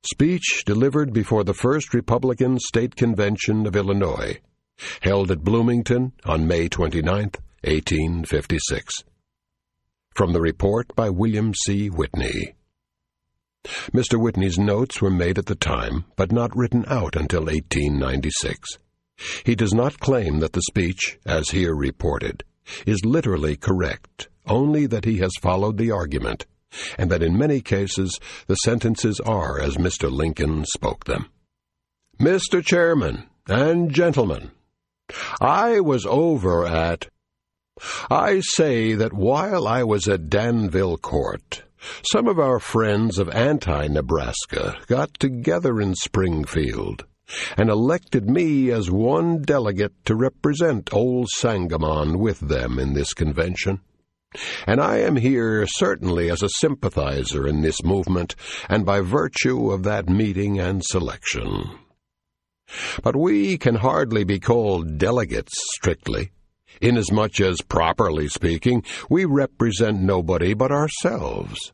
Speech delivered before the First Republican State Convention of Illinois, held at Bloomington on May 29, 1856. From the report by William C. Whitney. Mr. Whitney's notes were made at the time, but not written out until 1896. He does not claim that the speech, as here reported, is literally correct, only that he has followed the argument, and that in many cases the sentences are as Mr. Lincoln spoke them. Mr. Chairman and gentlemen, I was over at... I say that while I was at Danville Court, some of our friends of anti-Nebraska got together in Springfield and elected me as one delegate to represent old Sangamon with them in this convention. And I am here certainly as a sympathizer in this movement and by virtue of that meeting and selection. But we can hardly be called delegates strictly, inasmuch as, properly speaking, we represent nobody but ourselves.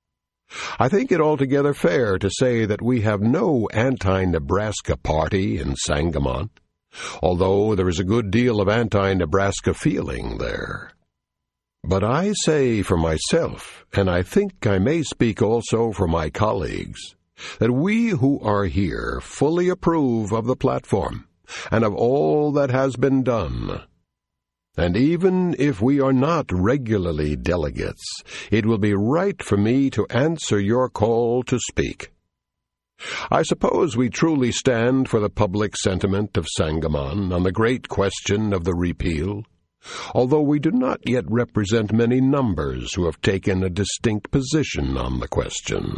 I think it altogether fair to say that we have no anti-Nebraska party in Sangamon, although there is a good deal of anti-Nebraska feeling there. But I say for myself, and I think I may speak also for my colleagues, that we who are here fully approve of the platform and of all that has been done. And even if we are not regularly delegates, it will be right for me to answer your call to speak. I suppose we truly stand for the public sentiment of Sangamon on the great question of the repeal, although we do not yet represent many numbers who have taken a distinct position on the question.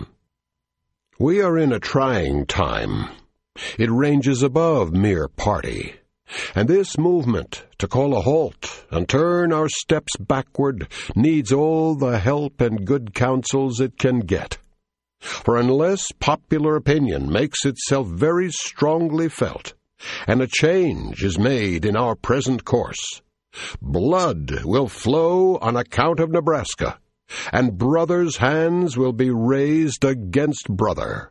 We are in a trying time. It ranges above mere party. And this movement, to call a halt and turn our steps backward, needs all the help and good counsels it can get. For unless popular opinion makes itself very strongly felt, and a change is made in our present course, blood will flow on account of Nebraska, and brothers' hands will be raised against brother.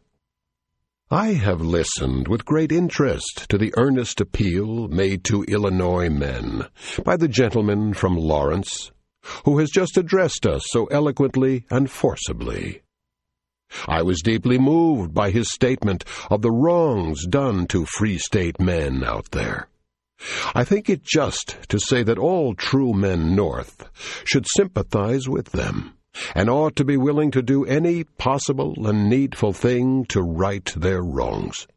I have listened with great interest to the earnest appeal made to Illinois men by the gentleman from Lawrence, who has just addressed us so eloquently and forcibly. I was deeply moved by his statement of the wrongs done to Free State men out there. I think it just to say that all true men North should sympathize with them, and ought to be willing to do any possible and needful thing to right their wrongs.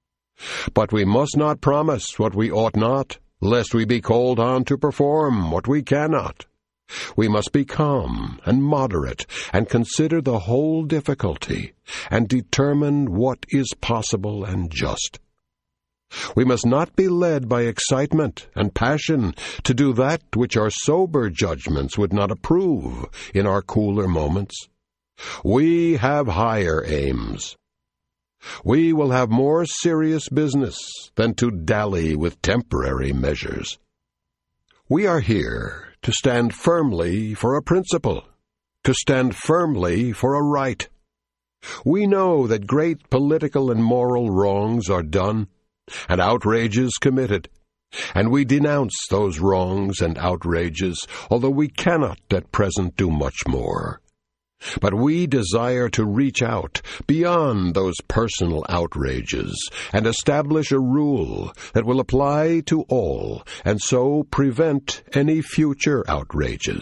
But we must not promise what we ought not, lest we be called on to perform what we cannot. We must be calm and moderate, and consider the whole difficulty, and determine what is possible and just. We must not be led by excitement and passion to do that which our sober judgments would not approve in our cooler moments. We have higher aims. We will have more serious business than to dally with temporary measures. We are here to stand firmly for a principle, to stand firmly for a right. We know that great political and moral wrongs are done, and outrages committed, and we denounce those wrongs and outrages, although we cannot at present do much more. But we desire to reach out beyond those personal outrages and establish a rule that will apply to all, and so prevent any future outrages.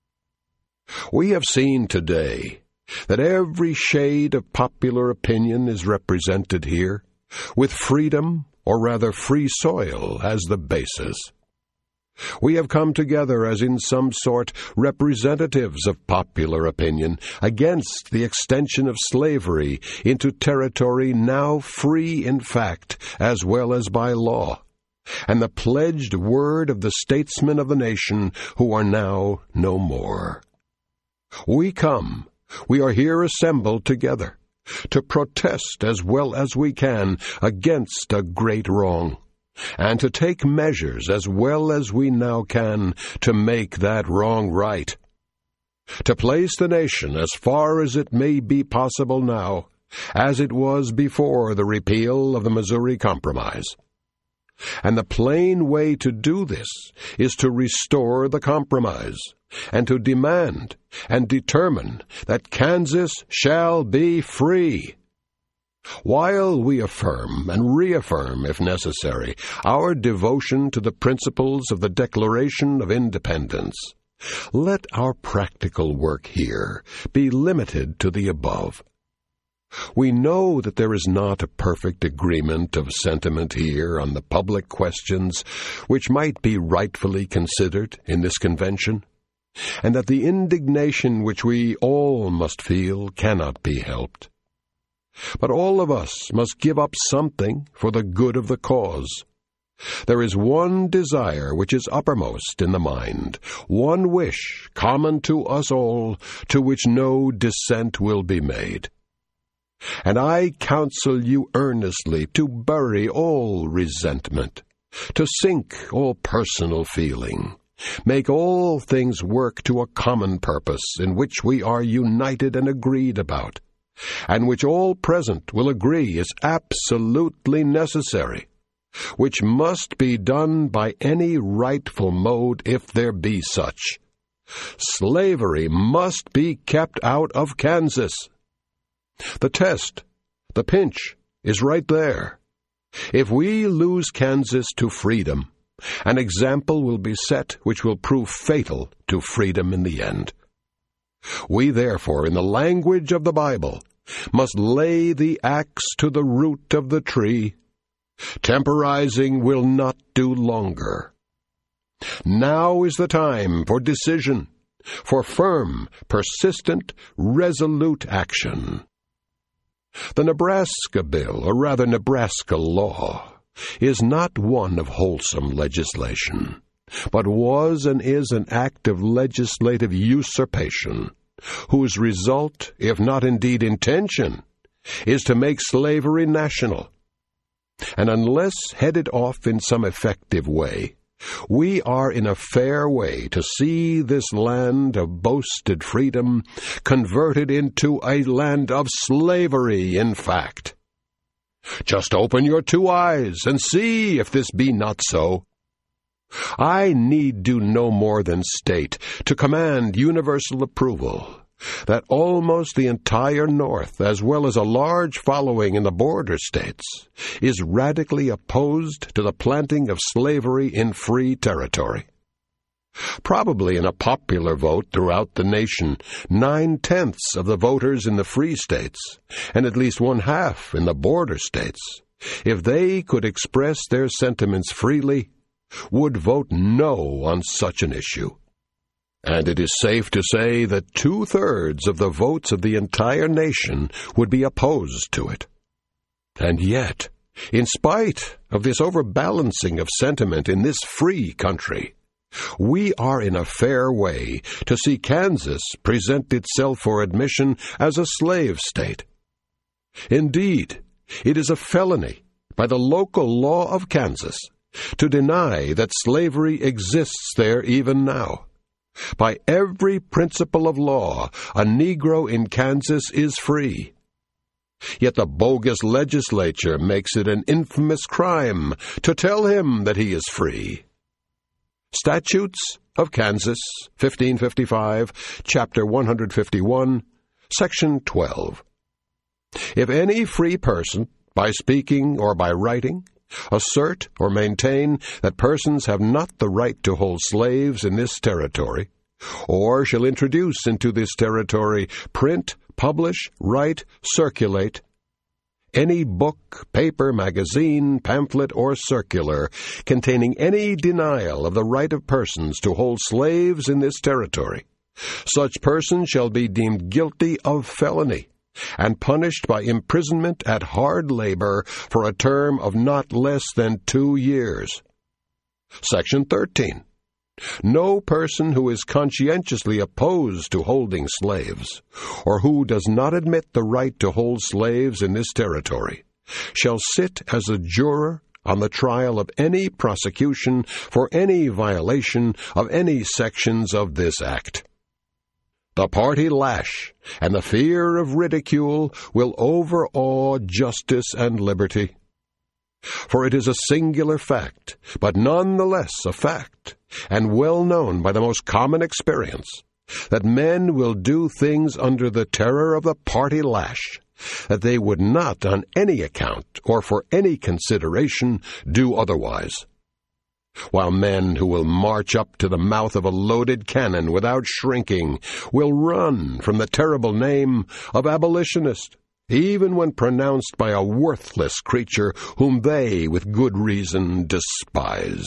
We have seen today that every shade of popular opinion is represented here, with freedom, or rather free soil, as the basis. We have come together as in some sort representatives of popular opinion against the extension of slavery into territory now free in fact as well as by law, and the pledged word of the statesmen of the nation who are now no more. We are here assembled together, to protest as well as we can against a great wrong, and to take measures as well as we now can to make that wrong right, to place the nation as far as it may be possible now as it was before the repeal of the Missouri Compromise. And the plain way to do this is to restore the compromise, and to demand and determine that Kansas shall be free. While we affirm and reaffirm, if necessary, our devotion to the principles of the Declaration of Independence, let our practical work here be limited to the above. We know that there is not a perfect agreement of sentiment here on the public questions which might be rightfully considered in this convention, and that the indignation which we all must feel cannot be helped. But all of us must give up something for the good of the cause. There is one desire which is uppermost in the mind, one wish common to us all, to which no dissent will be made. And I counsel you earnestly to bury all resentment, to sink all personal feeling, make all things work to a common purpose in which we are united and agreed about, and which all present will agree is absolutely necessary, which must be done by any rightful mode if there be such. Slavery must be kept out of Kansas. The test, the pinch, is right there. If we lose Kansas to freedom, an example will be set which will prove fatal to freedom in the end. We therefore, in the language of the Bible, must lay the axe to the root of the tree. Temporizing will not do longer. Now is the time for decision, for firm, persistent, resolute action. The Nebraska bill, or rather Nebraska law, is not one of wholesome legislation, but was and is an act of legislative usurpation, whose result, if not indeed intention, is to make slavery national. And unless headed off in some effective way, we are in a fair way to see this land of boasted freedom converted into a land of slavery, in fact. Just open your two eyes and see if this be not so. I need do no more than state, to command universal approval, that almost the entire North, as well as a large following in the border states, is radically opposed to the planting of slavery in free territory. Probably in a popular vote throughout the nation, 9/10 of the voters in the free states, and at least 1/2 in the border states, if they could express their sentiments freely, would vote no on such an issue. And it is safe to say that 2/3 of the votes of the entire nation would be opposed to it. And yet, in spite of this overbalancing of sentiment in this free country, we are in a fair way to see Kansas present itself for admission as a slave state. Indeed, it is a felony by the local law of Kansas to deny that slavery exists there even now. By every principle of law, a Negro in Kansas is free. Yet the bogus legislature makes it an infamous crime to tell him that he is free. Statutes of Kansas, 1555, Chapter 151, Section 12. If any free person, by speaking or by writing, assert or maintain that persons have not the right to hold slaves in this territory, or shall introduce into this territory, print, publish, write, circulate, any book, paper, magazine, pamphlet, or circular containing any denial of the right of persons to hold slaves in this territory, such person shall be deemed guilty of felony, and punished by imprisonment at hard labor for a term of not less than 2 years. Section 13. No person who is conscientiously opposed to holding slaves, or who does not admit the right to hold slaves in this territory, shall sit as a juror on the trial of any prosecution for any violation of any sections of this act. The party lash and the fear of ridicule will overawe justice and liberty. For it is a singular fact, but none the less a fact, and well known by the most common experience, that men will do things under the terror of the party lash that they would not on any account or for any consideration do otherwise. While men who will march up to the mouth of a loaded cannon without shrinking will run from the terrible name of abolitionist, even when pronounced by a worthless creature whom they, with good reason, despise.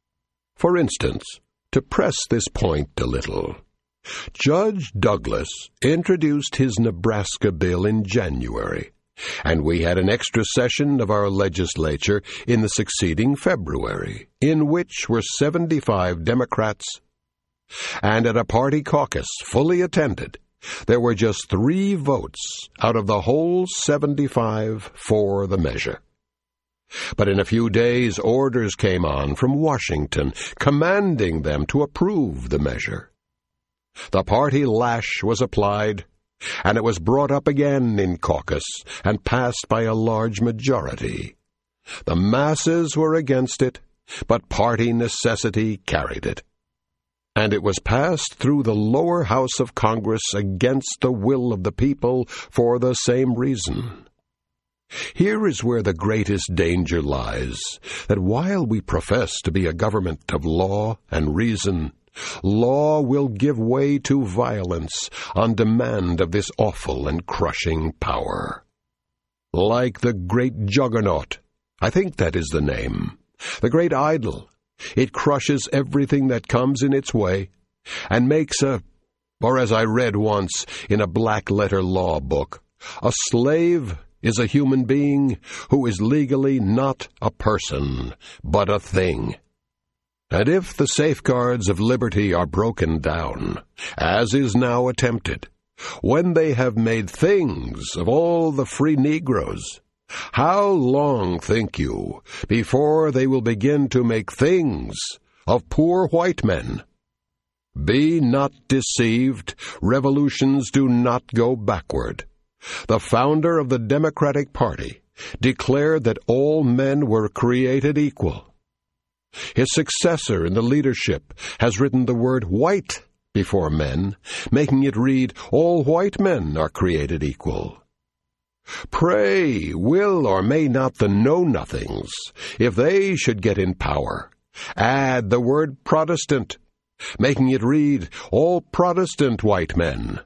For instance, to press this point a little, Judge Douglas introduced his Nebraska bill in January, and we had an extra session of our legislature in the succeeding February, in which were 75 Democrats, and at a party caucus fully attended, there were just 3 votes out of the whole 75 for the measure. But in a few days orders came on from Washington commanding them to approve the measure. The party lash was applied, and it was brought up again in caucus and passed by a large majority. The masses were against it, but party necessity carried it. And it was passed through the lower house of Congress against the will of the people for the same reason. Here is where the greatest danger lies, that while we profess to be a government of law and reason, law will give way to violence on demand of this awful and crushing power. Like the great Juggernaut, I think that is the name, the great idol, it crushes everything that comes in its way, and makes or as I read once in a black-letter law book, a slave is a human being who is legally not a person, but a thing. And if the safeguards of liberty are broken down, as is now attempted, when they have made things of all the free Negroes, how long, think you, before they will begin to make things of poor white men? Be not deceived, revolutions do not go backward. The founder of the Democratic Party declared that all men were created equal. His successor in the leadership has written the word white before men, making it read, all white men are created equal. Pray, will or may not the know-nothings, if they should get in power, add the word Protestant, making it read, all Protestant white men.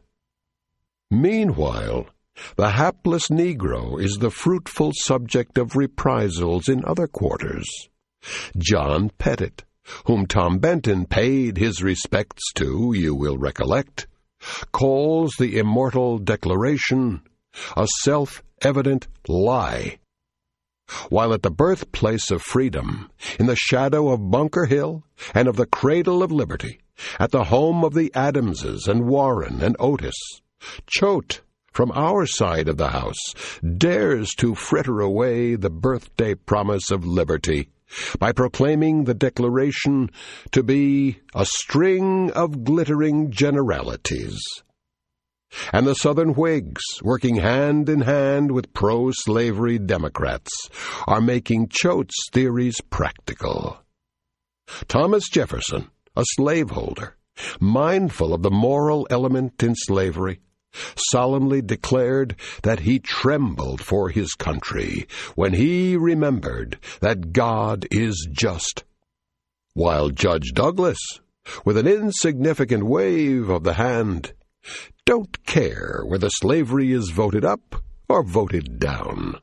Meanwhile, the hapless Negro is the fruitful subject of reprisals in other quarters. John Pettit, whom Tom Benton paid his respects to, you will recollect, calls the immortal Declaration a self-evident lie. While at the birthplace of freedom, in the shadow of Bunker Hill and of the cradle of liberty, at the home of the Adamses and Warren and Otis, Choate, from our side of the house, dares to fritter away the birthday promise of liberty by proclaiming the Declaration to be a string of glittering generalities. And the Southern Whigs, working hand in hand with pro-slavery Democrats, are making Choate's theories practical. Thomas Jefferson, a slaveholder, mindful of the moral element in slavery, solemnly declared that he trembled for his country when he remembered that God is just, while Judge Douglas, with an insignificant wave of the hand, don't care whether slavery is voted up or voted down.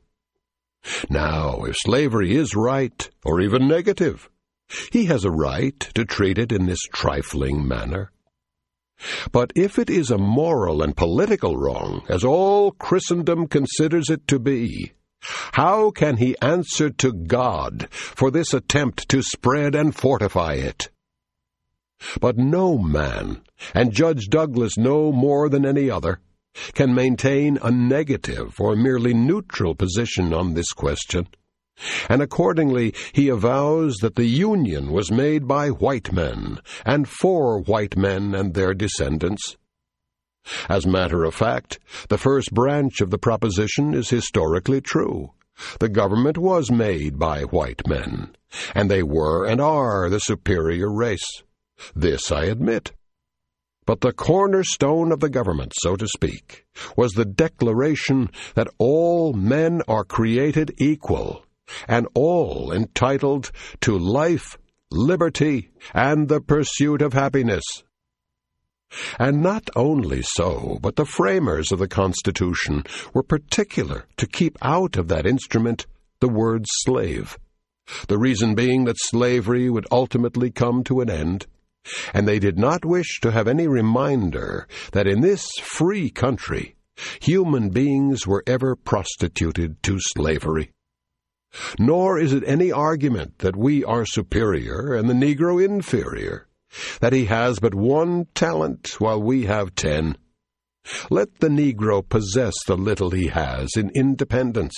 Now, if slavery is right, or even negative, he has a right to treat it in this trifling manner. But if it is a moral and political wrong, as all Christendom considers it to be, how can he answer to God for this attempt to spread and fortify it? But no man, and Judge Douglas no more than any other, can maintain a negative or merely neutral position on this question, and accordingly he avows that the Union was made by white men and for white men and their descendants. As a matter of fact, the first branch of the proposition is historically true. The government was made by white men, and they were and are the superior race. This I admit. But the cornerstone of the government, so to speak, was the declaration that all men are created equal, and all entitled to life, liberty, and the pursuit of happiness. And not only so, but the framers of the Constitution were particular to keep out of that instrument the word slave, the reason being that slavery would ultimately come to an end, and they did not wish to have any reminder that in this free country human beings were ever prostituted to slavery. Nor is it any argument that we are superior and the Negro inferior, that he has but one talent while we have 10. Let the Negro possess the little he has in independence.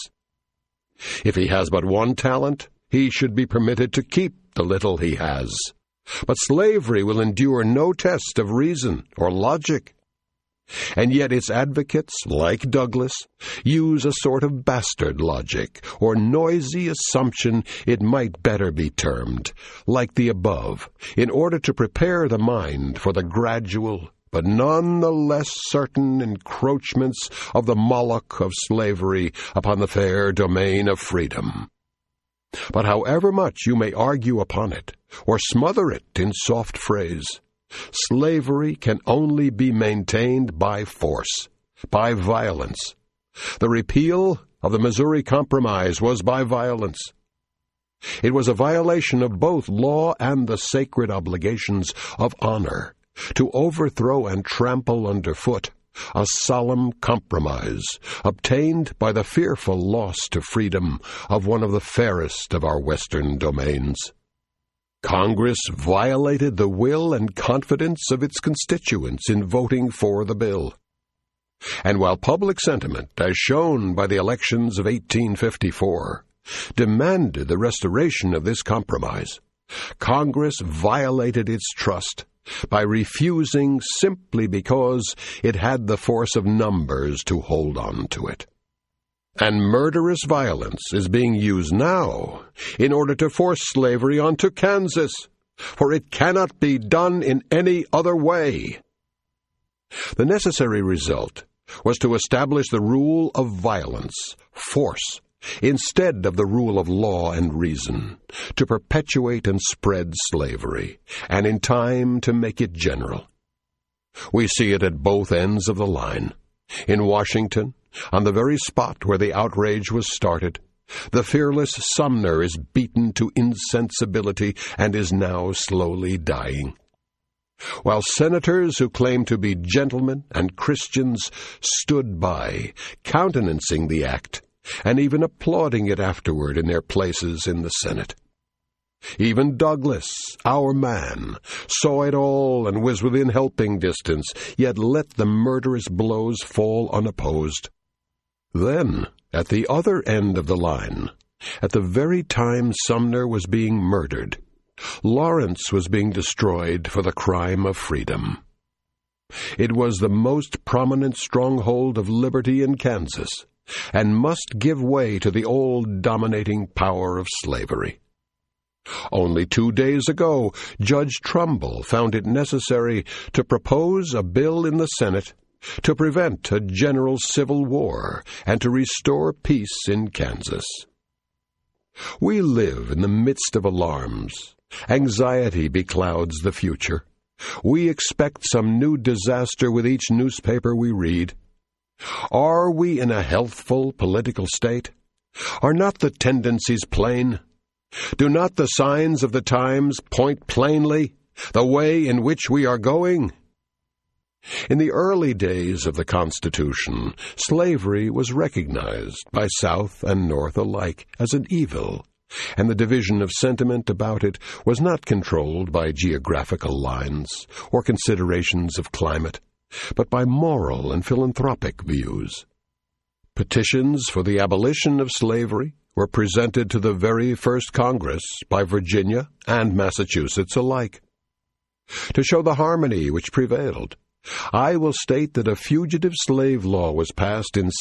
If he has but one talent, he should be permitted to keep the little he has. But slavery will endure no test of reason or logic. And yet its advocates, like Douglas, use a sort of bastard logic, or noisy assumption it might better be termed, like the above, in order to prepare the mind for the gradual, but none the less certain encroachments of the Moloch of slavery upon the fair domain of freedom. But however much you may argue upon it, or smother it in soft phrase, slavery can only be maintained by force, by violence. The repeal of the Missouri Compromise was by violence. It was a violation of both law and the sacred obligations of honor to overthrow and trample underfoot a solemn compromise obtained by the fearful loss to freedom of one of the fairest of our western domains. Congress violated the will and confidence of its constituents in voting for the bill. And while public sentiment, as shown by the elections of 1854, demanded the restoration of this compromise, Congress violated its trust by refusing simply because it had the force of numbers to hold on to it. And murderous violence is being used now in order to force slavery onto Kansas, for it cannot be done in any other way. The necessary result was to establish the rule of violence, force, instead of the rule of law and reason, to perpetuate and spread slavery, and in time to make it general. We see it at both ends of the line. In Washington, on the very spot where the outrage was started, the fearless Sumner is beaten to insensibility and is now slowly dying. While senators who claim to be gentlemen and Christians stood by, countenancing the act, and even applauding it afterward in their places in the Senate. Even Douglas, our man, saw it all and was within helping distance, yet let the murderous blows fall unopposed. Then, at the other end of the line, at the very time Sumner was being murdered, Lawrence was being destroyed for the crime of freedom. It was the most prominent stronghold of liberty in Kansas, and must give way to the old dominating power of slavery. Only 2 days ago, Judge Trumbull found it necessary to propose a bill in the Senate to prevent a general civil war and to restore peace in Kansas. We live in the midst of alarms. Anxiety beclouds the future. We expect some new disaster with each newspaper we read. Are we in a healthful political state? Are not the tendencies plain? Do not the signs of the times point plainly the way in which we are going? In the early days of the Constitution, slavery was recognized by South and North alike as an evil, and the division of sentiment about it was not controlled by geographical lines or considerations of climate, but by moral and philanthropic views. Petitions for the abolition of slavery were presented to the very first Congress by Virginia and Massachusetts alike. To show the harmony which prevailed, I will state that a fugitive slave law was passed in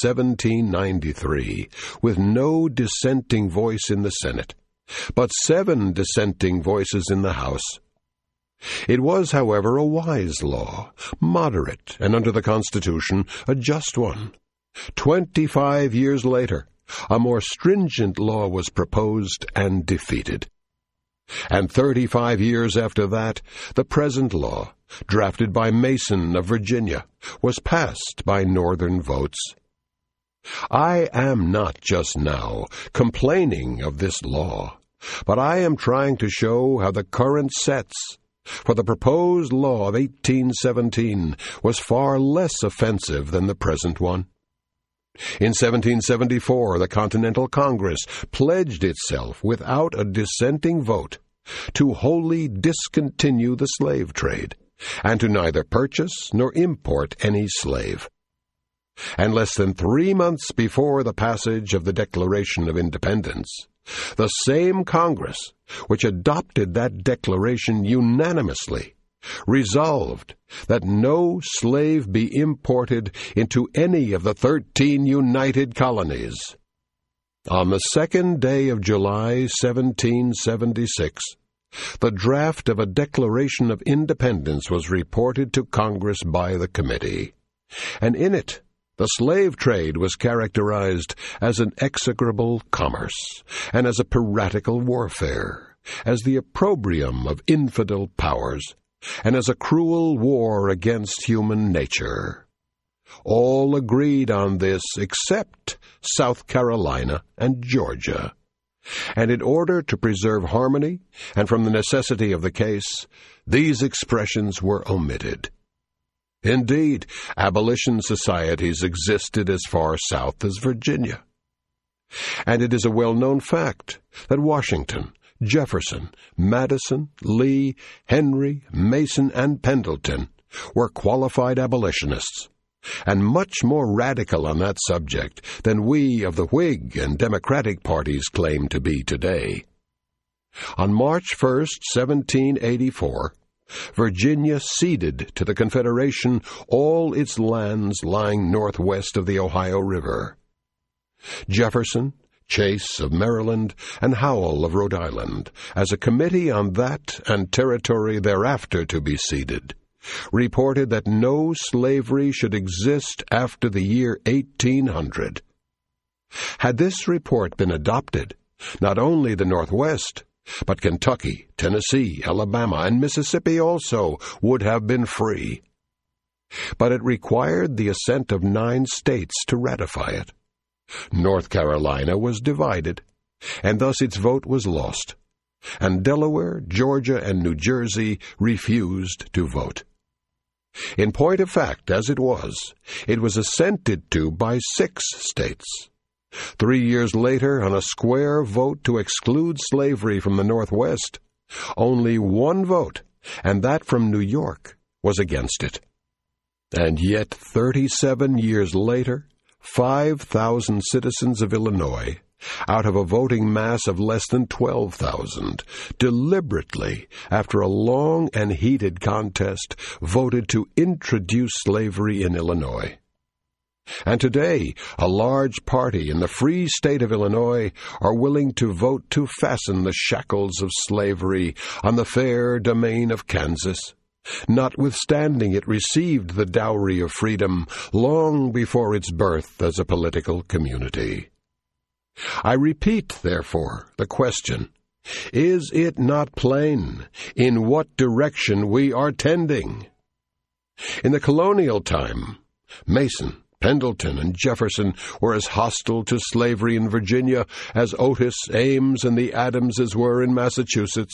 1793 with no dissenting voice in the Senate, but 7 dissenting voices in the House. It was, however, a wise law, moderate, and under the Constitution, a just one. 25 years later, a more stringent law was proposed and defeated. And 35 years after that, the present law, drafted by Mason of Virginia, was passed by Northern votes. I am not just now complaining of this law, but I am trying to show how the current sets for the proposed law of 1817 was far less offensive than the present one. In 1774, the Continental Congress pledged itself without a dissenting vote to wholly discontinue the slave trade and to neither purchase nor import any slave. And less than 3 months before the passage of the Declaration of Independence, the same Congress, which adopted that declaration unanimously, resolved that no slave be imported into any of the 13 united colonies. On the 2nd day of July, 1776, the draft of a Declaration of Independence was reported to Congress by the committee, and in it the slave trade was characterized as an execrable commerce and as a piratical warfare, as the opprobrium of infidel powers, and as a cruel war against human nature. All agreed on this except South Carolina and Georgia. And in order to preserve harmony, and from the necessity of the case, these expressions were omitted. Indeed, abolition societies existed as far south as Virginia. And it is a well-known fact that Washington, Jefferson, Madison, Lee, Henry, Mason, and Pendleton were qualified abolitionists, and much more radical on that subject than we of the Whig and Democratic parties claim to be today. On March 1st, 1784, Virginia ceded to the Confederation all its lands lying northwest of the Ohio River. Jefferson, Chase of Maryland, and Howell of Rhode Island, as a committee on that and territory thereafter to be ceded, reported that no slavery should exist after the year 1800. Had this report been adopted, not only the Northwest, but Kentucky, Tennessee, Alabama, and Mississippi also would have been free. But it required the assent of 9 states to ratify it. North Carolina was divided, and thus its vote was lost, and Delaware, Georgia, and New Jersey refused to vote. In point of fact, as it was assented to by 6 states. 3 years later, on a square vote to exclude slavery from the Northwest, only 1 vote, and that from New York, was against it. And yet 37 years later, 5,000 citizens of Illinois, out of a voting mass of less than 12,000, deliberately, after a long and heated contest, voted to introduce slavery in Illinois. And today, a large party in the free state of Illinois are willing to vote to fasten the shackles of slavery on the fair domain of Kansas, notwithstanding it received the dowry of freedom long before its birth as a political community. I repeat, therefore, the question, is it not plain in what direction we are tending? In the colonial time, Mason, Pendleton, and Jefferson were as hostile to slavery in Virginia as Otis, Ames, and the Adamses were in Massachusetts.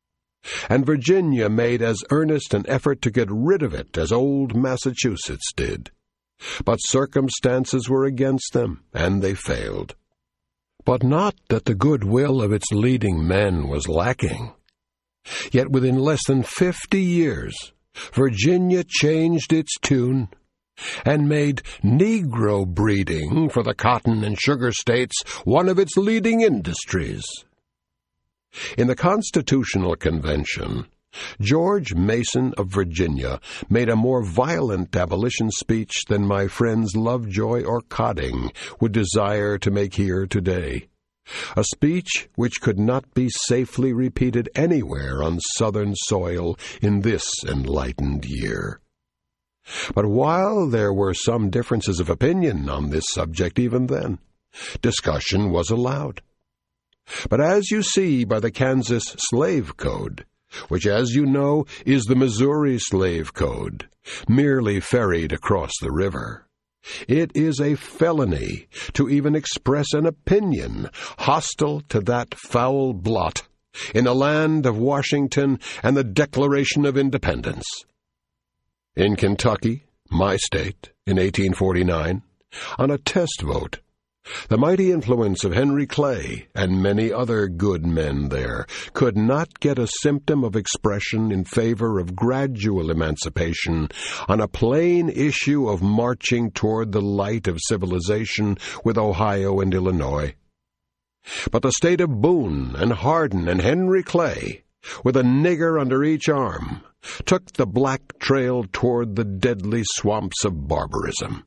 And Virginia made as earnest an effort to get rid of it as old Massachusetts did. But circumstances were against them, and they failed. But not that the goodwill of its leading men was lacking. Yet within less than 50 years, Virginia changed its tune and made Negro breeding for the cotton and sugar states one of its leading industries. In the Constitutional Convention, George Mason of Virginia made a more violent abolition speech than my friends Lovejoy or Cotting would desire to make here today. A speech which could not be safely repeated anywhere on Southern soil in this enlightened year. But while there were some differences of opinion on this subject even then, discussion was allowed. But as you see by the Kansas Slave Code, which, as you know, is the Missouri Slave Code, merely ferried across the river, it is a felony to even express an opinion hostile to that foul blot in the land of Washington and the Declaration of Independence. In Kentucky, my state, in 1849, on a test vote, the mighty influence of Henry Clay and many other good men there could not get a symptom of expression in favor of gradual emancipation on a plain issue of marching toward the light of civilization with Ohio and Illinois. But the state of Boone and Hardin and Henry Clay, with a nigger under each arm, took the black trail toward the deadly swamps of barbarism.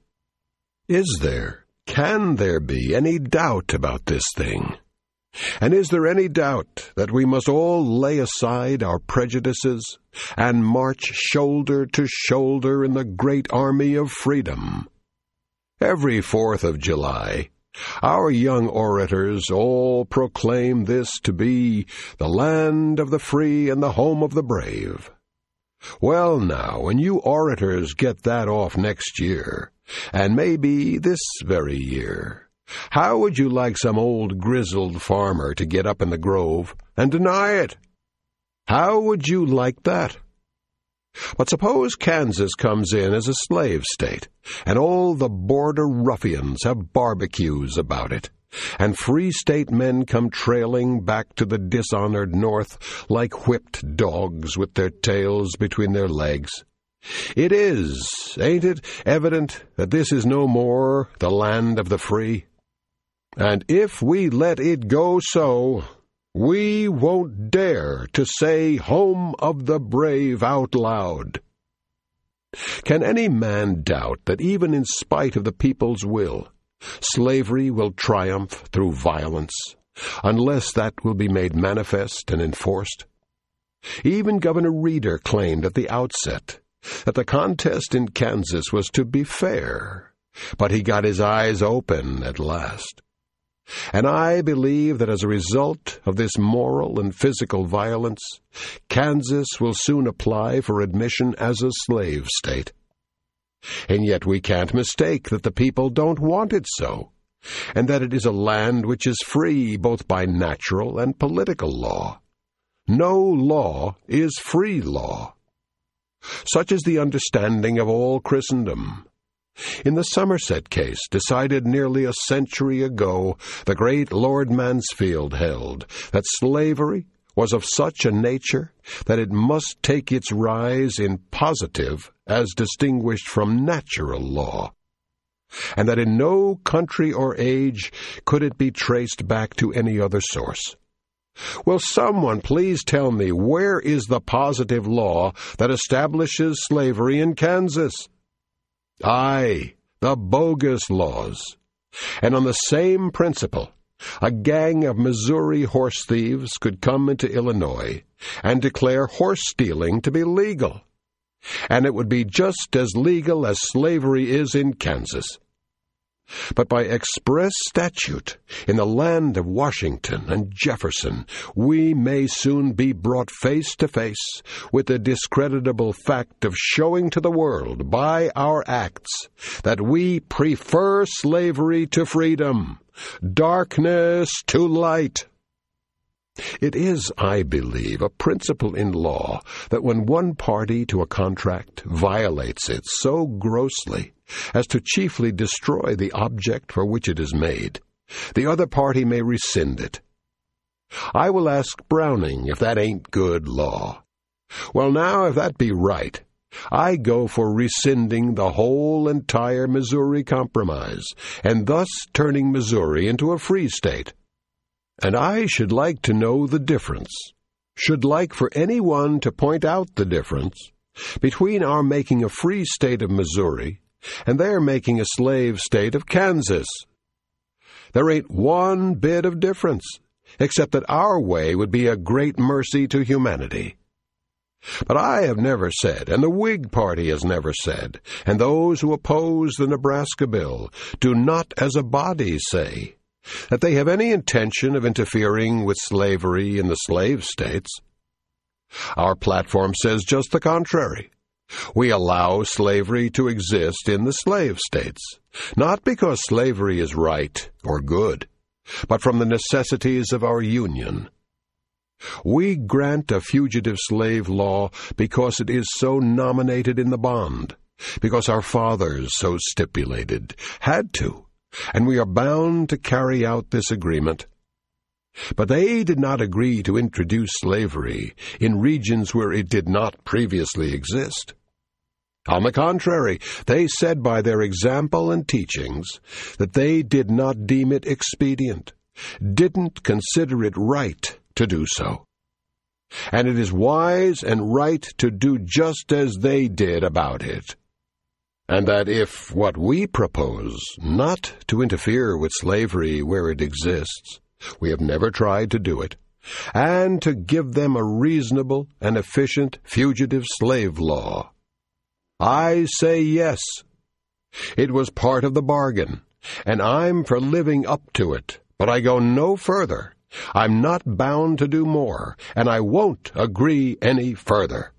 Can there be any doubt about this thing? And is there any doubt that we must all lay aside our prejudices and march shoulder to shoulder in the great army of freedom? Every 4th of July, our young orators all proclaim this to be the land of the free and the home of the brave. Well now, when you orators get that off next year, and maybe this very year, how would you like some old grizzled farmer to get up in the grove and deny it? How would you like that? But suppose Kansas comes in as a slave state, and all the border ruffians have barbecues about it, and free state men come trailing back to the dishonored North like whipped dogs with their tails between their legs. It is, ain't it, evident that this is no more the land of the free? And if we let it go so, we won't dare to say home of the brave out loud. Can any man doubt that even in spite of the people's will, slavery will triumph through violence, unless that will be made manifest and enforced? Even Governor Reeder claimed at the outset that the contest in Kansas was to be fair, but he got his eyes open at last. And I believe that as a result of this moral and physical violence, Kansas will soon apply for admission as a slave state. And yet we can't mistake that the people don't want it so, and that it is a land which is free both by natural and political law. No law is free law. Such is the understanding of all Christendom. In the Somerset case, decided nearly a century ago, the great Lord Mansfield held that slavery was of such a nature that it must take its rise in positive as distinguished from natural law, and that in no country or age could it be traced back to any other source. Will someone please tell me where is the positive law that establishes slavery in Kansas? Aye, the bogus laws. And on the same principle, a gang of Missouri horse thieves could come into Illinois and declare horse stealing to be legal. And it would be just as legal as slavery is in Kansas. But by express statute, in the land of Washington and Jefferson, we may soon be brought face to face with the discreditable fact of showing to the world by our acts that we prefer slavery to freedom, darkness to light. It is, I believe, a principle in law that when one party to a contract violates it so grossly as to chiefly destroy the object for which it is made, the other party may rescind it. I will ask Browning if that ain't good law. Well now, if that be right, I go for rescinding the whole entire Missouri Compromise, and thus turning Missouri into a free state. And I should like to know the difference. should like for anyone to point out the difference between our making a free state of Missouri and their making a slave state of Kansas. There ain't one bit of difference, except that our way would be a great mercy to humanity. But I have never said, and the Whig Party has never said, and those who oppose the Nebraska bill do not as a body say, that they have any intention of interfering with slavery in the slave states. Our platform says just the contrary. We allow slavery to exist in the slave states, not because slavery is right or good, but from the necessities of our Union. We grant a fugitive slave law because it is so nominated in the bond, because our fathers so stipulated, had to, and we are bound to carry out this agreement. But they did not agree to introduce slavery in regions where it did not previously exist. On the contrary, they said by their example and teachings that they did not deem it expedient, didn't consider it right to do so. And it is wise and right to do just as they did about it. And that if what we propose, not to interfere with slavery where it exists, we have never tried to do it, and to give them a reasonable and efficient fugitive slave law, I say yes. It was part of the bargain, and I'm for living up to it, but I go no further. I'm not bound to do more, and I won't agree any further.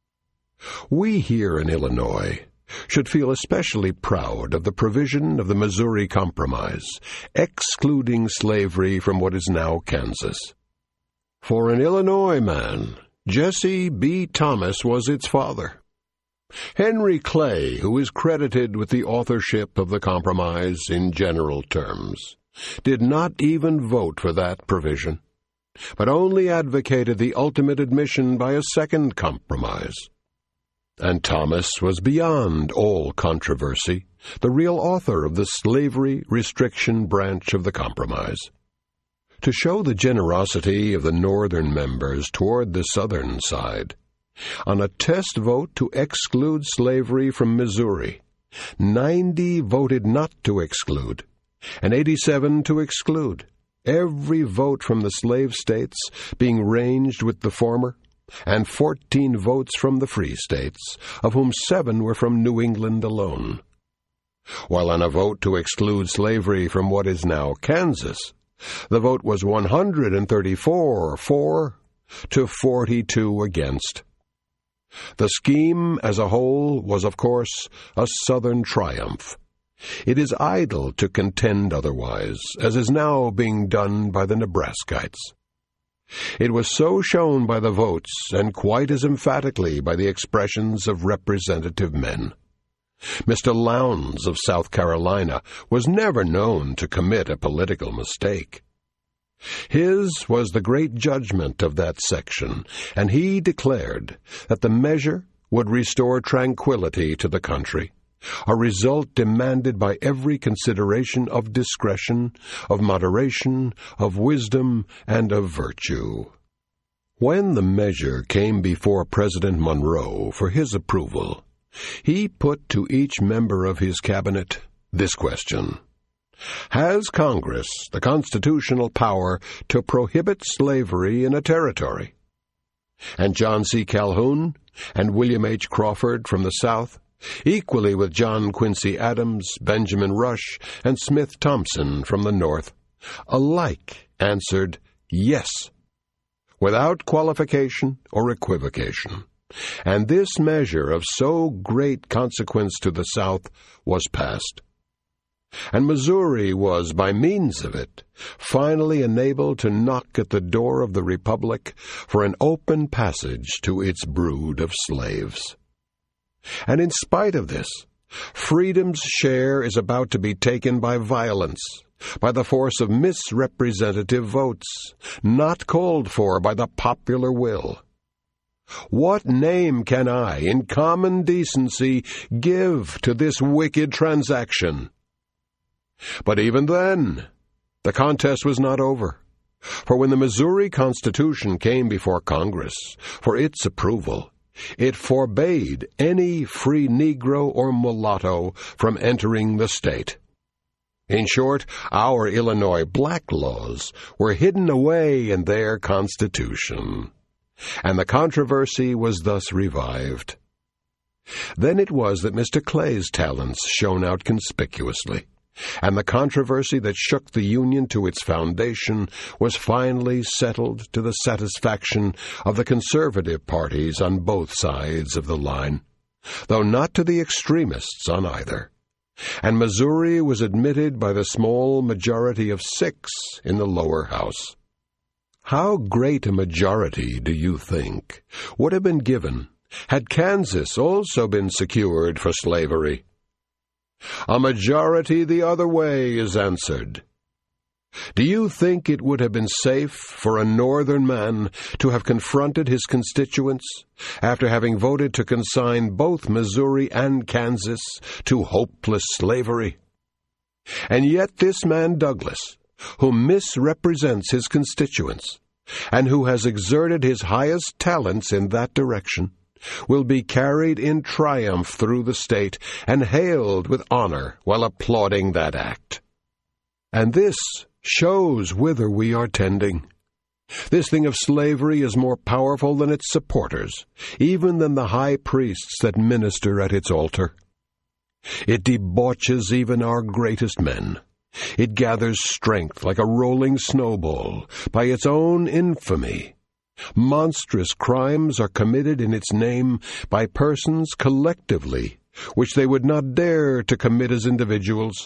We here in Illinois should feel especially proud of the provision of the Missouri Compromise, excluding slavery from what is now Kansas. For an Illinois man, Jesse B. Thomas was its father. Henry Clay, who is credited with the authorship of the Compromise in general terms, did not even vote for that provision, but only advocated the ultimate admission by a second compromise. And Thomas was beyond all controversy, the real author of the slavery restriction branch of the compromise. To show the generosity of the northern members toward the southern side, on a test vote to exclude slavery from Missouri, 90 voted not to exclude, and 87 to exclude, every vote from the slave states being ranged with the former, and 14 votes from the free states, of whom 7 were from New England alone. While on a vote to exclude slavery from what is now Kansas, the vote was 134 for to 42 against. The scheme as a whole was, of course, a Southern triumph. It is idle to contend otherwise, as is now being done by the Nebraskites. It was so shown by the votes, and quite as emphatically by the expressions of representative men. Mr. Lowndes of South Carolina was never known to commit a political mistake. His was the great judgment of that section, and he declared that the measure would restore tranquility to the country, a result demanded by every consideration of discretion, of moderation, of wisdom, and of virtue. When the measure came before President Monroe for his approval, he put to each member of his cabinet this question: Has Congress the constitutional power to prohibit slavery in a territory? And John C. Calhoun and William H. Crawford from the South, equally with John Quincy Adams, Benjamin Rush, and Smith Thompson from the North, alike answered yes, without qualification or equivocation. And this measure of so great consequence to the South was passed. And Missouri was, by means of it, finally enabled to knock at the door of the Republic for an open passage to its brood of slaves. And in spite of this, freedom's share is about to be taken by violence, by the force of misrepresentative votes, not called for by the popular will. What name can I, in common decency, give to this wicked transaction? But even then, the contest was not over. For when the Missouri Constitution came before Congress for its approval, it forbade any free Negro or mulatto from entering the state. In short, our Illinois black laws were hidden away in their Constitution, and the controversy was thus revived. Then it was that Mr. Clay's talents shone out conspicuously, and the controversy that shook the Union to its foundation was finally settled to the satisfaction of the conservative parties on both sides of the line, though not to the extremists on either. And Missouri was admitted by the small majority of 6 in the lower house. How great a majority, do you think, would have been given had Kansas also been secured for slavery? A majority the other way is answered. Do you think it would have been safe for a Northern man to have confronted his constituents after having voted to consign both Missouri and Kansas to hopeless slavery? And yet this man Douglas, who misrepresents his constituents, and who has exerted his highest talents in that direction, will be carried in triumph through the state and hailed with honor while applauding that act. And this shows whither we are tending. This thing of slavery is more powerful than its supporters, even than the high priests that minister at its altar. It debauches even our greatest men. It gathers strength like a rolling snowball by its own infamy. Monstrous crimes are committed in its name by persons collectively, which they would not dare to commit as individuals.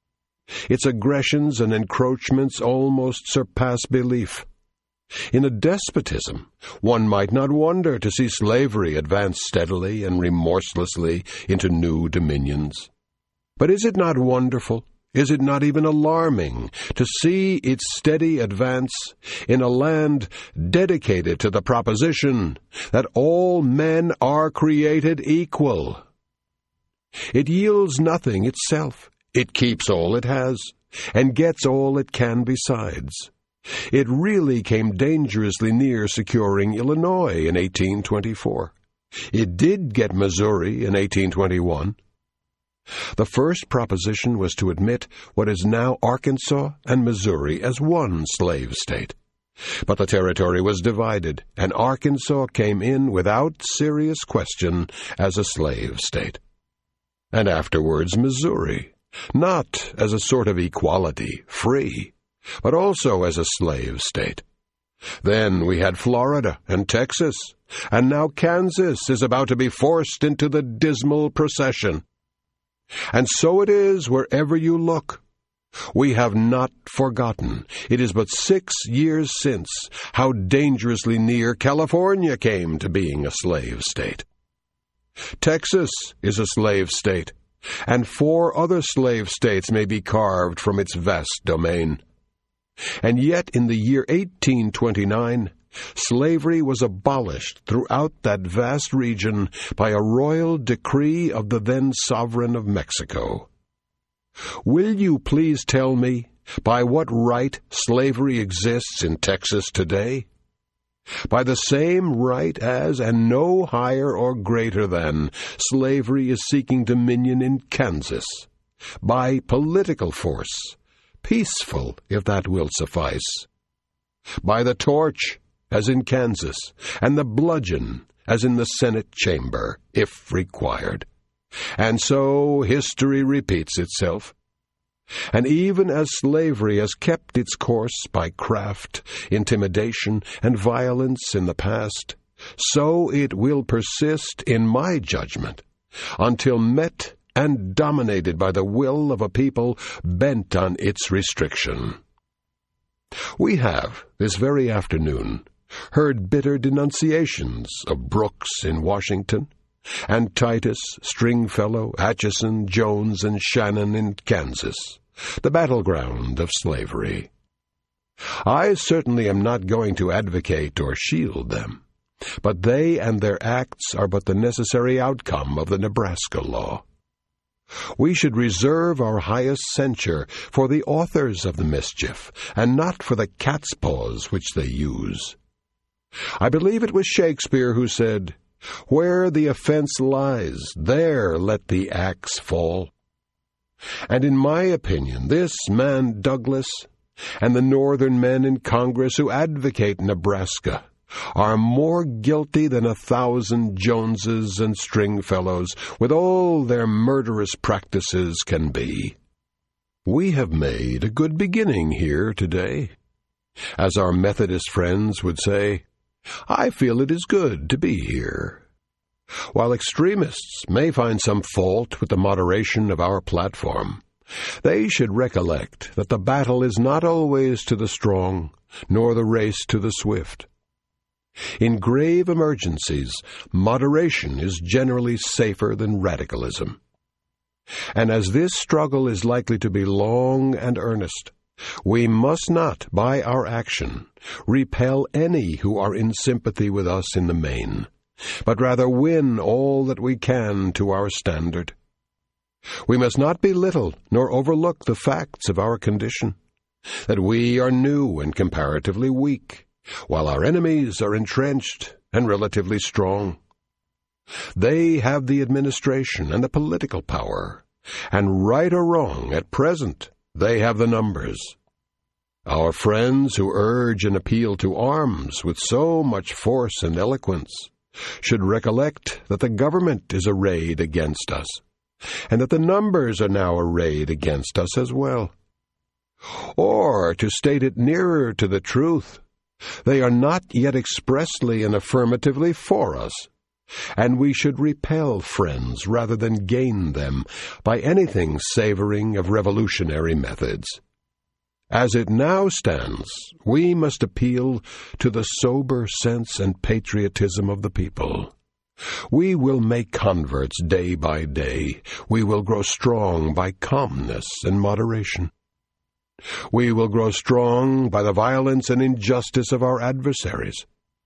Its aggressions and encroachments almost surpass belief. In a despotism, one might not wonder to see slavery advance steadily and remorselessly into new dominions. But is it not wonderful? Is it not even alarming to see its steady advance in a land dedicated to the proposition that all men are created equal? It yields nothing itself. It keeps all it has, and gets all it can besides. It really came dangerously near securing Illinois in 1824. It did get Missouri in 1821. The first proposition was to admit what is now Arkansas and Missouri as one slave state. But the territory was divided, and Arkansas came in without serious question as a slave state. And afterwards Missouri, not as a sort of equality, free, but also as a slave state. Then we had Florida and Texas, and now Kansas is about to be forced into the dismal procession. And so it is wherever you look. We have not forgotten, it is but 6 years since, how dangerously near California came to being a slave state. Texas is a slave state, and 4 other slave states may be carved from its vast domain. And yet in the year 1829, slavery was abolished throughout that vast region by a royal decree of the then sovereign of Mexico. Will you please tell me by what right slavery exists in Texas today? By the same right as, and no higher or greater than, slavery is seeking dominion in Kansas. By political force, peaceful, if that will suffice. By the torch, as in Kansas, and the bludgeon, as in the Senate chamber, if required. And so history repeats itself. And even as slavery has kept its course by craft, intimidation, and violence in the past, so it will persist, in my judgment, until met and dominated by the will of a people bent on its restriction. We have, this very afternoon, heard bitter denunciations of Brooks in Washington, and Titus, Stringfellow, Atchison, Jones, and Shannon in Kansas, the battleground of slavery. I certainly am not going to advocate or shield them, but they and their acts are but the necessary outcome of the Nebraska law. We should reserve our highest censure for the authors of the mischief, and not for the cat's paws which they use. I believe it was Shakespeare who said, "Where the offense lies, there let the axe fall." And in my opinion, this man Douglas and the northern men in Congress who advocate Nebraska are more guilty than 1,000 Joneses and Stringfellows, with all their murderous practices, can be. We have made a good beginning here today. As our Methodist friends would say, I feel it is good to be here. While extremists may find some fault with the moderation of our platform, they should recollect that the battle is not always to the strong, nor the race to the swift. In grave emergencies, moderation is generally safer than radicalism. And as this struggle is likely to be long and earnest, we must not, by our action, repel any who are in sympathy with us in the main, but rather win all that we can to our standard. We must not belittle nor overlook the facts of our condition, that we are new and comparatively weak, while our enemies are entrenched and relatively strong. They have the administration and the political power, and right or wrong, at present, they have the numbers. Our friends who urge an appeal to arms with so much force and eloquence should recollect that the government is arrayed against us, and that the numbers are now arrayed against us as well. Or, to state it nearer to the truth, they are not yet expressly and affirmatively for us, and we should repel friends rather than gain them by anything savoring of revolutionary methods. As it now stands, we must appeal to the sober sense and patriotism of the people. We will make converts day by day. We will grow strong by calmness and moderation. We will grow strong by the violence and injustice of our adversaries.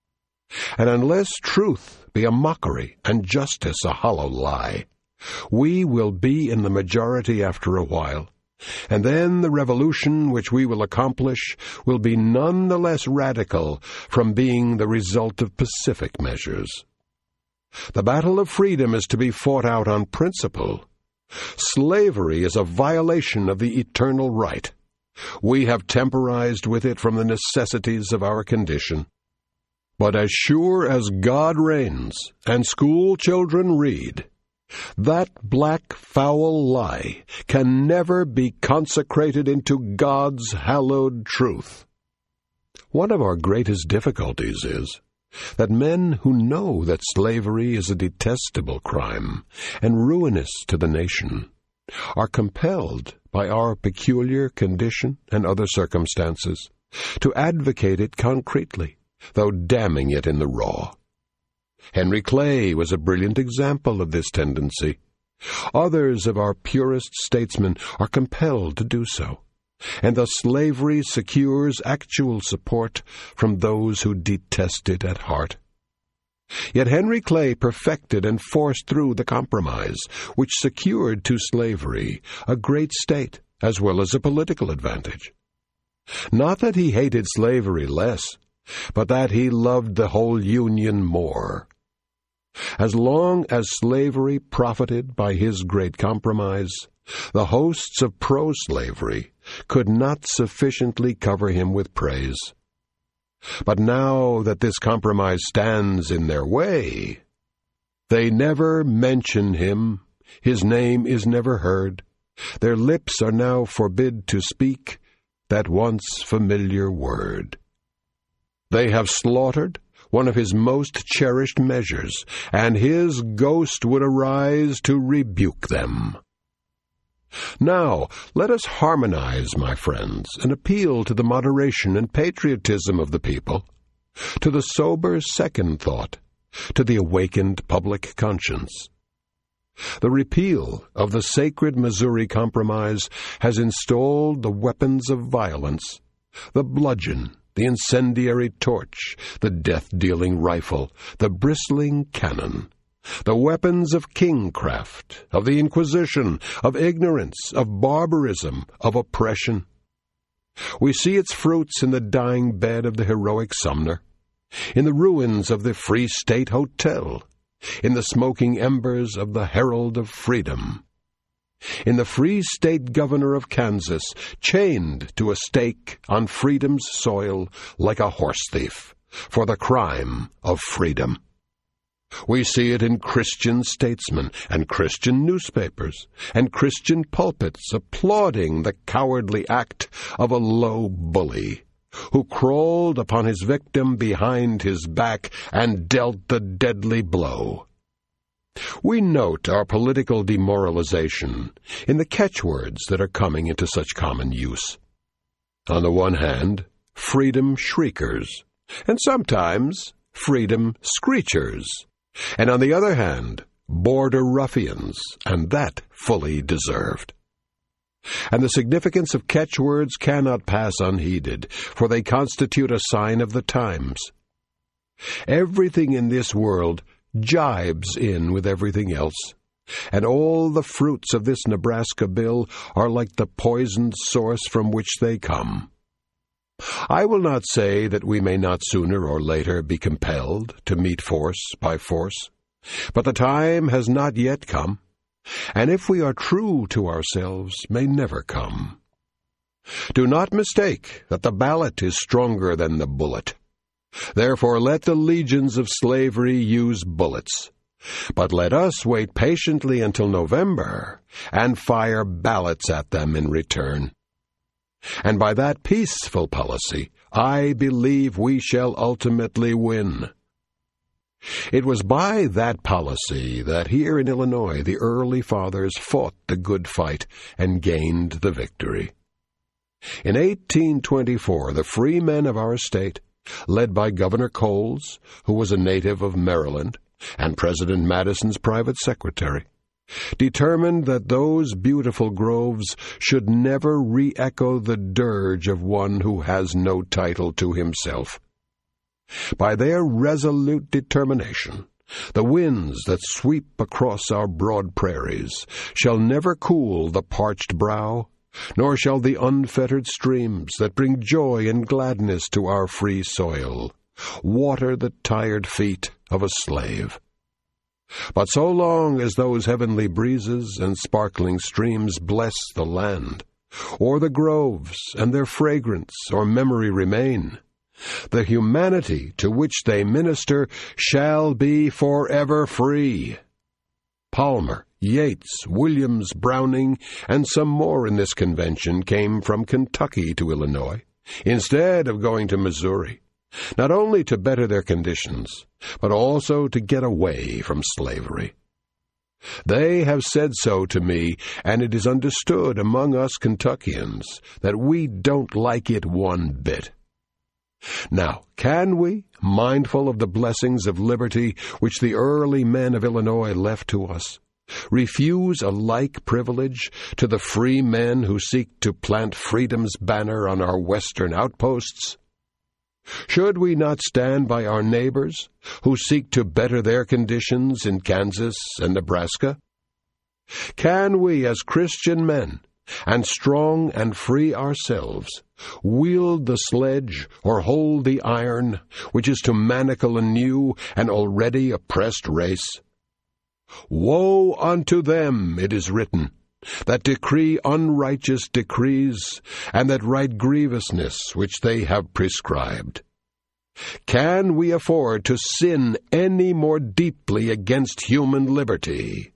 And unless truth be a mockery and justice a hollow lie, we will be in the majority after a while, and then the revolution which we will accomplish will be none the less radical from being the result of pacific measures. The battle of freedom is to be fought out on principle. Slavery is a violation of the eternal right. We have temporized with it from the necessities of our condition. But as sure as God reigns and school children read, that black foul lie can never be consecrated into God's hallowed truth. One of our greatest difficulties is that men who know that slavery is a detestable crime and ruinous to the nation are compelled by our peculiar condition and other circumstances to advocate it concretely, though damning it in the raw. Henry Clay was a brilliant example of this tendency. Others of our purest statesmen are compelled to do so, and thus slavery secures actual support from those who detest it at heart. Yet Henry Clay perfected and forced through the compromise, which secured to slavery a great state as well as a political advantage. Not that he hated slavery less, but that he loved the whole Union more. As long as slavery profited by his great compromise, the hosts of pro-slavery could not sufficiently cover him with praise. But now that this compromise stands in their way, they never mention him, his name is never heard, their lips are now forbid to speak that once familiar word. They have slaughtered one of his most cherished measures, and his ghost would arise to rebuke them. Now, let us harmonize, my friends, and appeal to the moderation and patriotism of the people, to the sober second thought, to the awakened public conscience. The repeal of the sacred Missouri Compromise has installed the weapons of violence, the bludgeon, the incendiary torch, the death-dealing rifle, the bristling cannon, the weapons of kingcraft, of the Inquisition, of ignorance, of barbarism, of oppression. We see its fruits in the dying bed of the heroic Sumner, in the ruins of the Free State Hotel, in the smoking embers of the Herald of Freedom, in the Free State Governor of Kansas, chained to a stake on freedom's soil like a horse thief for the crime of freedom. We see it in Christian statesmen and Christian newspapers and Christian pulpits applauding the cowardly act of a low bully who crawled upon his victim behind his back and dealt the deadly blow. We note our political demoralization in the catchwords that are coming into such common use. On the one hand, freedom shriekers, and sometimes freedom screechers, and on the other hand, border ruffians, and that fully deserved. And the significance of catchwords cannot pass unheeded, for they constitute a sign of the times. Everything in this world jibes in with everything else, and all the fruits of this Nebraska bill are like the poisoned source from which they come. I will not say that we may not sooner or later be compelled to meet force by force, but the time has not yet come, and if we are true to ourselves, may never come. Do not mistake that the ballot is stronger than the bullet. Therefore let the legions of slavery use bullets. But let us wait patiently until November and fire ballots at them in return. And by that peaceful policy, I believe we shall ultimately win. It was by that policy that here in Illinois the early fathers fought the good fight and gained the victory. In 1824, the free men of our state, led by Governor Coles, who was a native of Maryland, and President Madison's private secretary, determined that those beautiful groves should never re-echo the dirge of one who has no title to himself. By their resolute determination, the winds that sweep across our broad prairies shall never cool the parched brow, nor shall the unfettered streams that bring joy and gladness to our free soil water the tired feet of a slave. But so long as those heavenly breezes and sparkling streams bless the land, or the groves and their fragrance or memory remain, the humanity to which they minister shall be forever free. Palmer, Yates, Williams, Browning, and some more in this convention came from Kentucky to Illinois, instead of going to Missouri, not only to better their conditions, but also to get away from slavery. They have said so to me, and it is understood among us Kentuckians that we don't like it one bit. Now, can we, mindful of the blessings of liberty which the early men of Illinois left to us, refuse a like privilege to the free men who seek to plant freedom's banner on our western outposts? Should we not stand by our neighbors who seek to better their conditions in Kansas and Nebraska? Can we, as Christian men, and strong and free ourselves, wield the sledge or hold the iron, which is to manacle anew an already oppressed race? Woe unto them, it is written, that decree unrighteous decrees, and that write grievousness which they have prescribed. Can we afford to sin any more deeply against human liberty?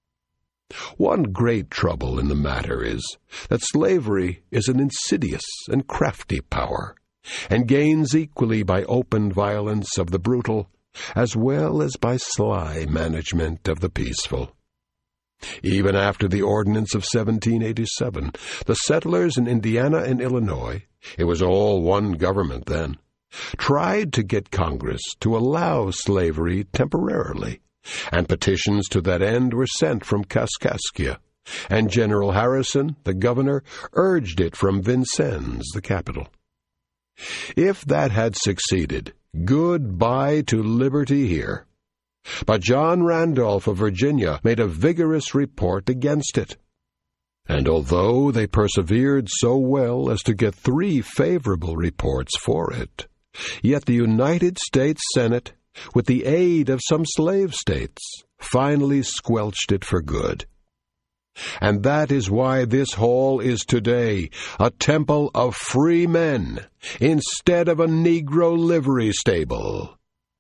One great trouble in the matter is that slavery is an insidious and crafty power, and gains equally by open violence of the brutal, as well as by sly management of the peaceful. Even after the Ordinance of 1787, the settlers in Indiana and Illinois, it was all one government then, tried to get Congress to allow slavery temporarily, and petitions to that end were sent from Kaskaskia, and General Harrison, the governor, urged it from Vincennes, the capital. If that had succeeded, goodbye to liberty here. but John Randolph of Virginia made a vigorous report against it. And although they persevered so well as to get 3 favorable reports for it, yet the United States Senate, with the aid of some slave states, finally squelched it for good. And that is why this hall is today a temple of free men instead of a Negro livery stable.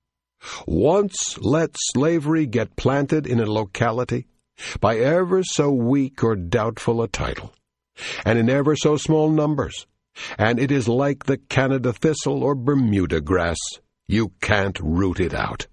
Once let slavery get planted in a locality, by ever so weak or doubtful a title, and in ever so small numbers, and it is like the Canada thistle or Bermuda grass. You can't root it out.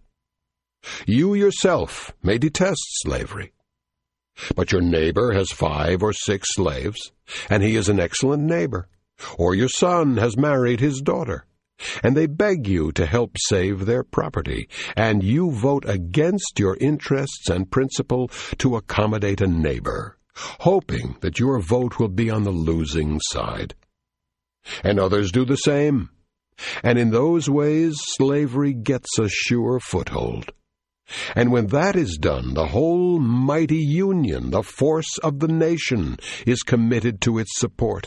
You yourself may detest slavery, but your neighbor has 5 or 6 slaves, and he is an excellent neighbor. Or your son has married his daughter, and they beg you to help save their property, and you vote against your interests and principle to accommodate a neighbor, hoping that your vote will be on the losing side. And others do the same, and in those ways slavery gets a sure foothold. And when that is done, the whole mighty Union, the force of the nation, is committed to its support.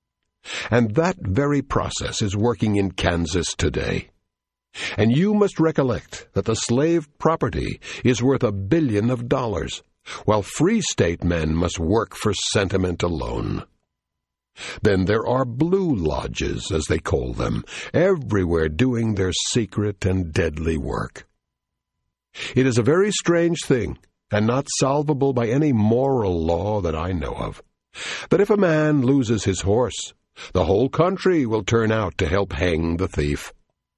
And that very process is working in Kansas today. And you must recollect that the slave property is worth $1 billion, while free state men must work for sentiment alone. Then there are blue lodges, as they call them, everywhere doing their secret and deadly work. It is a very strange thing, and not solvable by any moral law that I know of, that if a man loses his horse, the whole country will turn out to help hang the thief.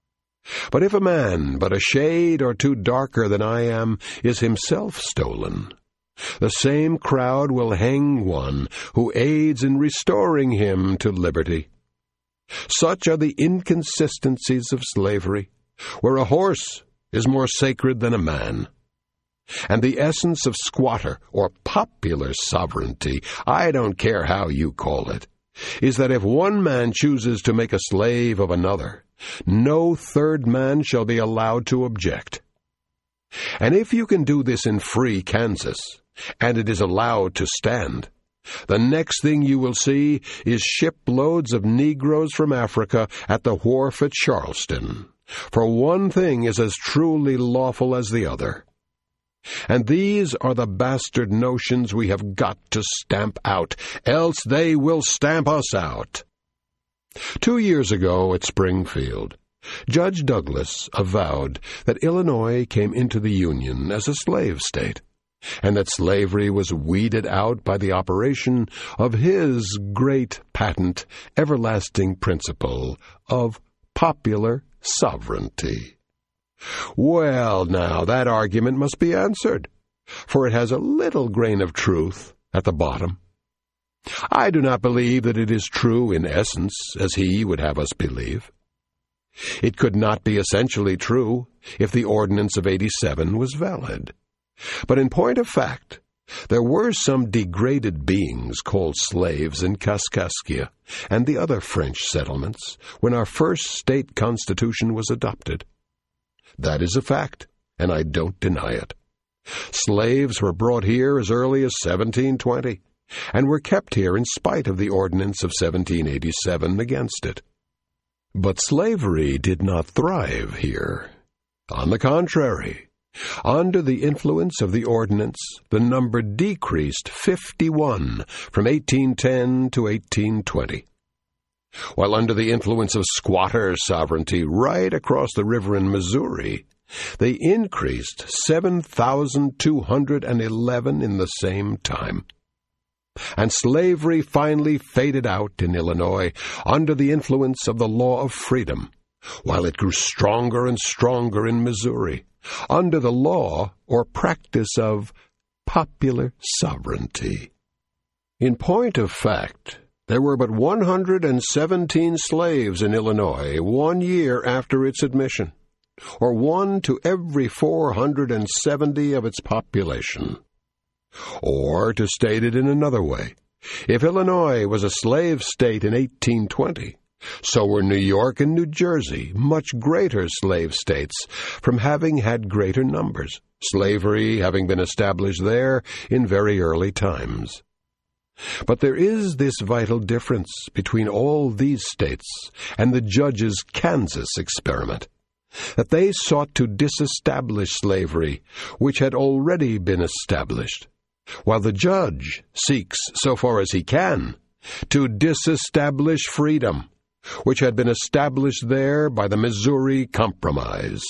But if a man but a shade or 2 darker than I am is himself stolen, the same crowd will hang one who aids in restoring him to liberty. Such are the inconsistencies of slavery, where a horse is more sacred than a man. And the essence of squatter or popular sovereignty, I don't care how you call it, is that if one man chooses to make a slave of another, no third man shall be allowed to object. And if you can do this in free Kansas, and it is allowed to stand, the next thing you will see is shiploads of Negroes from Africa at the wharf at Charleston, for one thing is as truly lawful as the other. And these are the bastard notions we have got to stamp out, else they will stamp us out. 2 years ago at Springfield, Judge Douglas avowed that Illinois came into the Union as a slave state, and that slavery was weeded out by the operation of his great patent, everlasting principle of popular sovereignty. Well, now, that argument must be answered, for it has a little grain of truth at the bottom. I do not believe that it is true in essence, as he would have us believe. It could not be essentially true if the Ordinance of '87 was valid. But in point of fact, there were some degraded beings called slaves in Kaskaskia and the other French settlements when our first state constitution was adopted. That is a fact, and I don't deny it. Slaves were brought here as early as 1720, and were kept here in spite of the Ordinance of 1787 against it. But slavery did not thrive here. On the contrary, under the influence of the Ordinance, the number decreased 51 from 1810 to 1820. While under the influence of squatter sovereignty right across the river in Missouri, they increased 7,211 in the same time. And slavery finally faded out in Illinois under the influence of the law of freedom, while it grew stronger and stronger in Missouri under the law or practice of popular sovereignty. In point of fact, there were but 117 slaves in Illinois 1 year after its admission, or 1 to every 470 of its population. Or, to state it in another way, if Illinois was a slave state in 1820, so were New York and New Jersey much greater slave states from having had greater numbers, slavery having been established there in very early times. But there is this vital difference between all these states and the judge's Kansas experiment, that they sought to disestablish slavery, which had already been established, while the judge seeks, so far as he can, to disestablish freedom, which had been established there by the Missouri Compromise.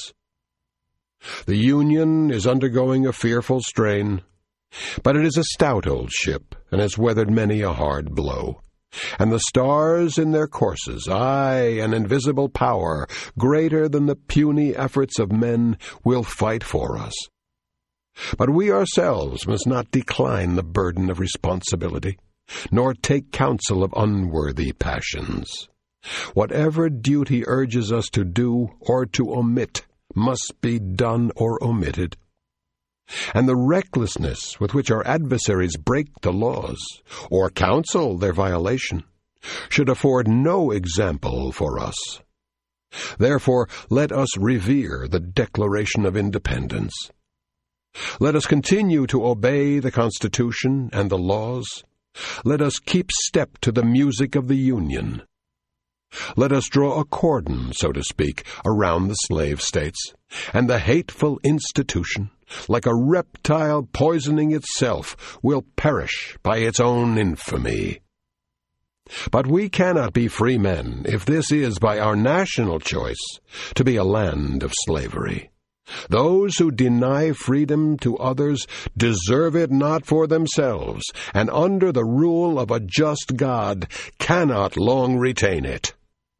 The Union is undergoing a fearful strain, but it is a stout old ship and has weathered many a hard blow. And the stars in their courses, aye, an invisible power, greater than the puny efforts of men, will fight for us. But we ourselves must not decline the burden of responsibility, nor take counsel of unworthy passions. Whatever duty urges us to do or to omit must be done or omitted. And the recklessness with which our adversaries break the laws, or counsel their violation, should afford no example for us. Therefore, let us revere the Declaration of Independence. Let us continue to obey the Constitution and the laws. Let us keep step to the music of the Union. Let us draw a cordon, so to speak, around the slave states, and the hateful institution, like a reptile poisoning itself, will perish by its own infamy. But we cannot be free men if this is by our national choice to be a land of slavery. Those who deny freedom to others deserve it not for themselves, and under the rule of a just God cannot long retain it.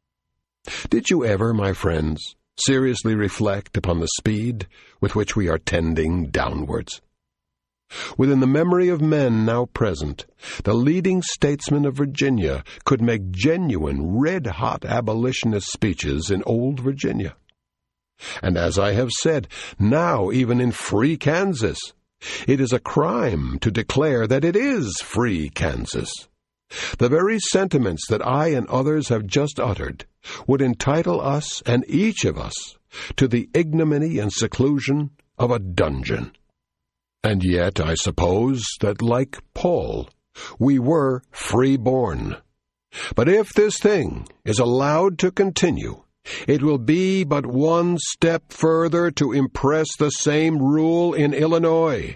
Did you ever, my friends, seriously reflect upon the speed with which we are tending downwards? Within the memory of men now present, the leading statesmen of Virginia could make genuine, red-hot abolitionist speeches in old Virginia. And as I have said, now even in free Kansas, it is a crime to declare that it is free Kansas. The very sentiments that I and others have just uttered would entitle us, and each of us, to the ignominy and seclusion of a dungeon. And yet I suppose that, like Paul, we were free-born. But if this thing is allowed to continue, it will be but one step further to impress the same rule in Illinois.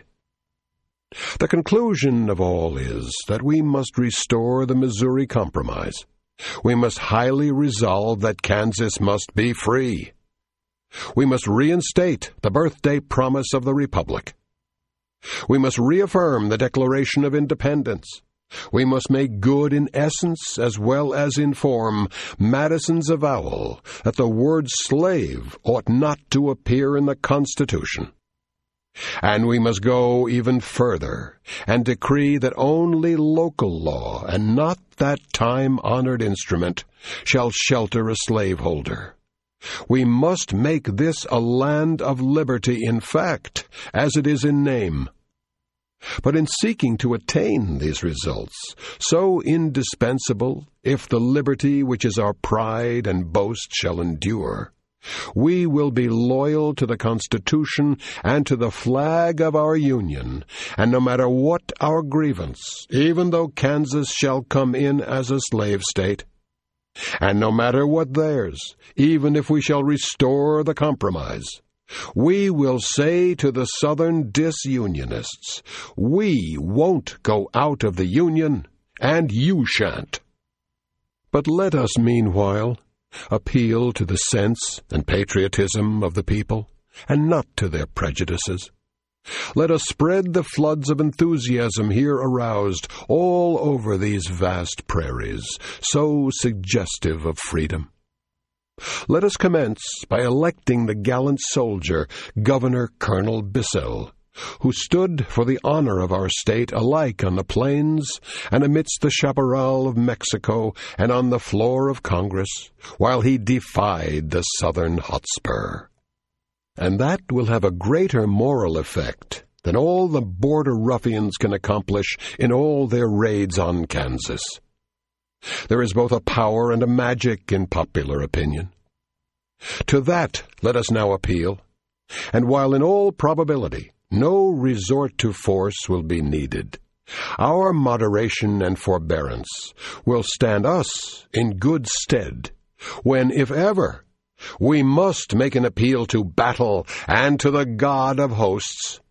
The conclusion of all is that we must restore the Missouri Compromise. We must highly resolve that Kansas must be free. We must reinstate the birthday promise of the Republic. We must reaffirm the Declaration of Independence. We must make good in essence as well as in form Madison's avowal that the word slave ought not to appear in the Constitution. And we must go even further and decree that only local law, and not that time-honored instrument, shall shelter a slaveholder. We must make this a land of liberty in fact, as it is in name. But in seeking to attain these results, so indispensable, if the liberty which is our pride and boast shall endure, we will be loyal to the Constitution and to the flag of our Union, and no matter what our grievance, even though Kansas shall come in as a slave state, and no matter what theirs, even if we shall restore the compromise, we will say to the Southern disunionists, we won't go out of the Union, and you shan't. But let us meanwhile appeal to the sense and patriotism of the people, and not to their prejudices. Let us spread the floods of enthusiasm here aroused all over these vast prairies, so suggestive of freedom. Let us commence by electing the gallant soldier, Governor Colonel Bissell, who stood for the honor of our state alike on the plains and amidst the chaparral of Mexico and on the floor of Congress, while he defied the Southern Hotspur. And that will have a greater moral effect than all the border ruffians can accomplish in all their raids on Kansas. There is both a power and a magic in popular opinion. To that let us now appeal, And while in all probability no resort to force will be needed, our moderation and forbearance will stand us in good stead when, if ever, we must make an appeal to battle and to the God of hosts